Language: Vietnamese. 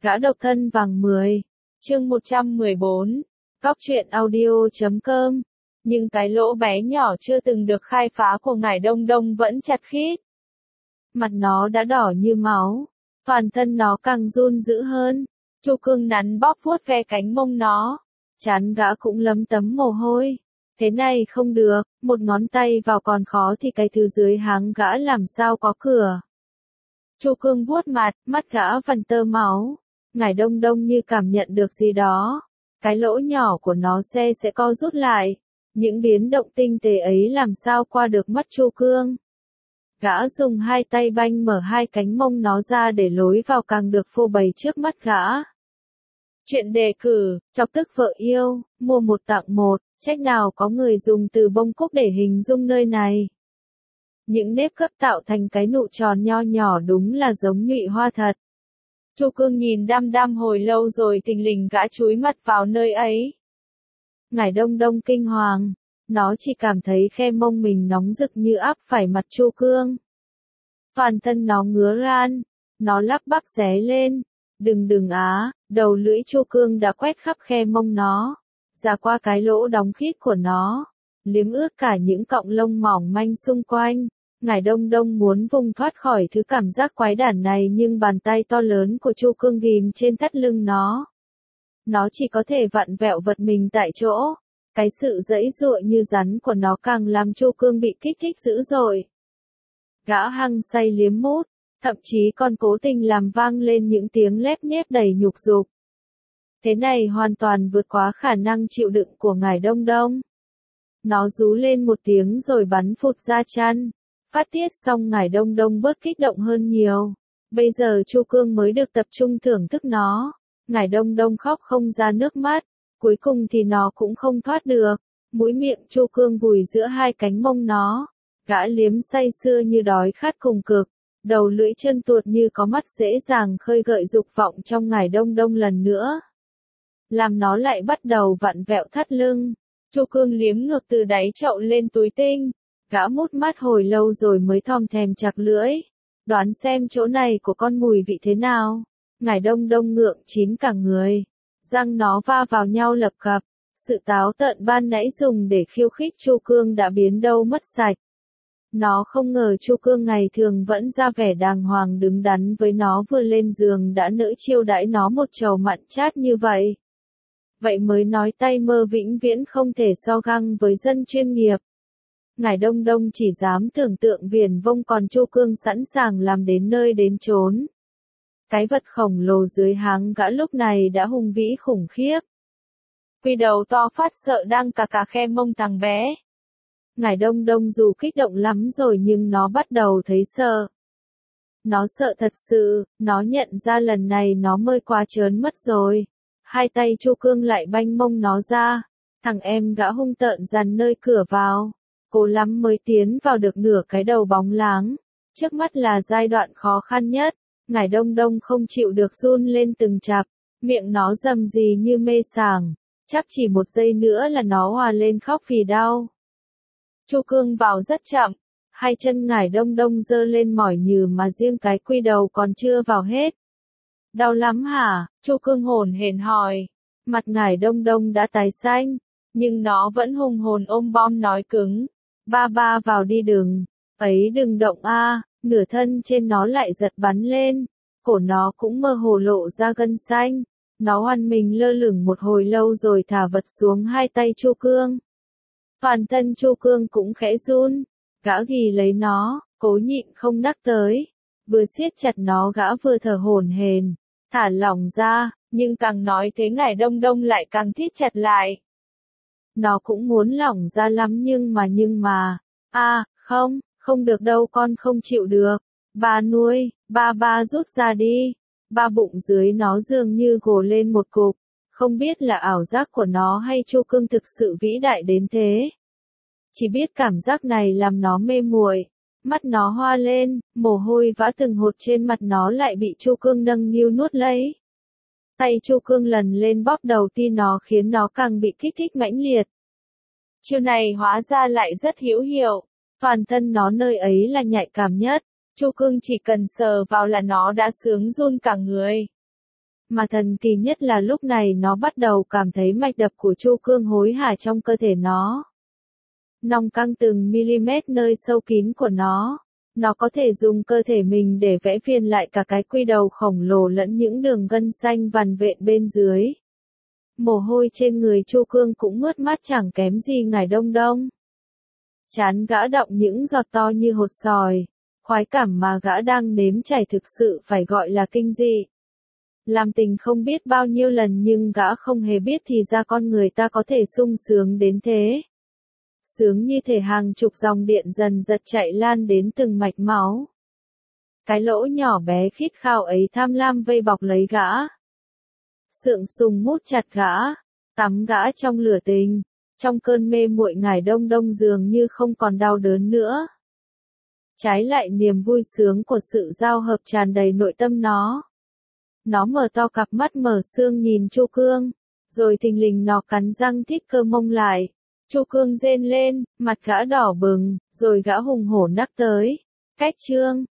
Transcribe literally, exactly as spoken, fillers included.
Gã độc thân vàng mười, chương một trăm mười bốn, Góc truyện audio chấm com. Nhưng cái lỗ bé nhỏ chưa từng được khai phá của ngải Đông Đông vẫn chặt khít. Mặt nó đã đỏ như máu, toàn thân nó càng run dữ hơn. Chu Cương nắn bóp vuốt ve cánh mông nó, chán gã cũng lấm tấm mồ hôi. Thế này không được, một ngón tay vào còn khó thì cái thứ dưới háng gã làm sao có cửa. Chu Cương vuốt mặt, mắt gã vằn tơ máu. Ngải Đông Đông như cảm nhận được gì đó. Cái lỗ nhỏ của nó xe sẽ co rút lại. Những biến động tinh tế ấy làm sao qua được mắt Chu Cương. Gã dùng hai tay banh mở hai cánh mông nó ra để lối vào càng được phô bày trước mắt gã. Chuyện đề cử, chọc tức vợ yêu, mua một tặng một, trách nào có người dùng từ bông cúc để hình dung nơi này. Những nếp gấp tạo thành cái nụ tròn nho nhỏ đúng là giống nhụy hoa thật. Chu Cương nhìn đăm đăm hồi lâu rồi thình lình gã chúi mặt vào nơi ấy. Ngải Đông Đông kinh hoàng, nó chỉ cảm thấy khe mông mình nóng rực như áp phải mặt Chu Cương. Toàn thân nó ngứa ran, nó lắp bắp ré lên, đừng đừng á, đầu lưỡi Chu Cương đã quét khắp khe mông nó, ra qua cái lỗ đóng khít của nó, liếm ướt cả những cọng lông mỏng manh xung quanh. Ngải Đông Đông muốn vùng thoát khỏi thứ cảm giác quái đản này nhưng bàn tay to lớn của Chu Cương ghim trên thắt lưng nó. Nó chỉ có thể vặn vẹo vật mình tại chỗ. Cái sự giãy giụa như rắn của nó càng làm Chu Cương bị kích thích dữ dội. Gã hăng say liếm mút, thậm chí còn cố tình làm vang lên những tiếng lép nhép đầy nhục dục. Thế này hoàn toàn vượt quá khả năng chịu đựng của Ngải Đông Đông. Nó rú lên một tiếng rồi bắn phụt ra chăn. Phát tiết xong Ngải Đông Đông bớt kích động hơn nhiều. Bây giờ Chu Cương mới được tập trung thưởng thức nó. Ngải Đông Đông khóc không ra nước mắt. Cuối cùng thì nó cũng không thoát được. Mũi miệng Chu Cương vùi giữa hai cánh mông nó. Gã liếm say sưa như đói khát cùng cực. Đầu lưỡi chân tuột như có mắt dễ dàng khơi gợi dục vọng trong Ngải Đông Đông lần nữa. Làm nó lại bắt đầu vặn vẹo thắt lưng. Chu Cương liếm ngược từ đáy chậu lên túi tinh. Gã mút mắt hồi lâu rồi mới thòm thèm chặt lưỡi. Đoán xem chỗ này của con mùi vị thế nào. Ngải Đông Đông ngượng chín cả người. Răng nó va vào nhau lập cập. Sự táo tợn ban nãy dùng để khiêu khích Chu Cương đã biến đâu mất sạch. Nó không ngờ Chu Cương ngày thường vẫn ra vẻ đàng hoàng đứng đắn với nó vừa lên giường đã nỡ chiêu đãi nó một chầu mặn chát như vậy. Vậy mới nói tay mơ vĩnh viễn không thể so găng với dân chuyên nghiệp. Ngải Đông Đông chỉ dám tưởng tượng viển vông còn Chu Cương sẵn sàng làm đến nơi đến chốn. Cái vật khổng lồ dưới háng gã lúc này đã hung vĩ khủng khiếp. Quy đầu to phát sợ đang cà cà khe mông thằng bé. Ngải Đông Đông dù kích động lắm rồi nhưng nó bắt đầu thấy sợ. Nó sợ thật sự, nó nhận ra lần này nó mơi quá trớn mất rồi. Hai tay Chu Cương lại banh mông nó ra. Thằng em gã hung tợn dằn nơi cửa vào. Cố lắm mới tiến vào được nửa cái đầu bóng láng. Trước mắt là giai đoạn khó khăn nhất. Ngải Đông Đông không chịu được run lên từng chặp. Miệng nó rầm rì như mê sảng. Chắc chỉ một giây nữa là nó hòa lên khóc vì đau. Chu Cương vào rất chậm. Hai chân Ngải Đông Đông giơ lên mỏi nhừ mà riêng cái quy đầu còn chưa vào hết. Đau lắm hả? Chu Cương hồn hển hỏi. Mặt Ngải Đông Đông đã tái xanh. Nhưng nó vẫn hùng hồn ôm bom nói cứng. Ba ba vào đi đừng. Ấy đừng động a. Nửa thân trên nó lại giật bắn lên. Cổ nó cũng mơ hồ lộ ra gân xanh. Nó hoan mình lơ lửng một hồi lâu rồi thả vật xuống hai tay Chu Cương. Toàn thân Chu Cương cũng khẽ run. Gã ghì lấy nó, cố nhịn không nắc tới. Vừa siết chặt nó gã vừa thở hổn hển. Thả lỏng ra, nhưng càng nói thế Ngải Đông Đông lại càng thít chặt lại. Nó cũng muốn lỏng ra lắm nhưng mà nhưng mà. À, không, không được đâu con không chịu được. Ba nuôi, ba ba rút ra đi. Ba bụng dưới nó dường như gồ lên một cục. Không biết là ảo giác của nó hay Chu Cương thực sự vĩ đại đến thế. Chỉ biết cảm giác này làm nó mê muội. Mắt nó hoa lên, mồ hôi vã từng hột trên mặt nó lại bị Chu Cương nâng niu nuốt lấy. Tay Chu Cương lần lên bóp đầu ti nó khiến nó càng bị kích thích mãnh liệt. Chiêu này hóa ra lại rất hữu hiệu. Toàn thân nó nơi ấy là nhạy cảm nhất. Chu Cương chỉ cần sờ vào là nó đã sướng run cả người. Mà thần kỳ nhất là lúc này nó bắt đầu cảm thấy mạch đập của Chu Cương hối hả trong cơ thể nó. Nòng căng từng mm nơi sâu kín của nó. Nó có thể dùng cơ thể mình để vẽ phiên lại cả cái quy đầu khổng lồ lẫn những đường gân xanh vằn vện bên dưới. Mồ hôi trên người Chu Cương cũng mướt mắt chẳng kém gì Ngải Đông Đông. Trán gã đọng những giọt to như hột sòi. Khoái cảm mà gã đang nếm trải thực sự phải gọi là kinh dị. Làm tình không biết bao nhiêu lần nhưng gã không hề biết thì ra con người ta có thể sung sướng đến thế. Sướng như thể hàng chục dòng điện dần dật chạy lan đến từng mạch máu. Cái lỗ nhỏ bé khít khao ấy tham lam vây bọc lấy gã. Sượng sùng mút chặt gã, tắm gã trong lửa tình, trong cơn mê muội Ngải Đông Đông dường như không còn đau đớn nữa. Trái lại niềm vui sướng của sự giao hợp tràn đầy nội tâm nó. Nó mở to cặp mắt mở xương nhìn Chu Cương, rồi thình lình nó cắn răng thít cơ mông lại. Chu Cương rên lên, mặt gã đỏ bừng, rồi gã hùng hổ nắc tới. Cách chương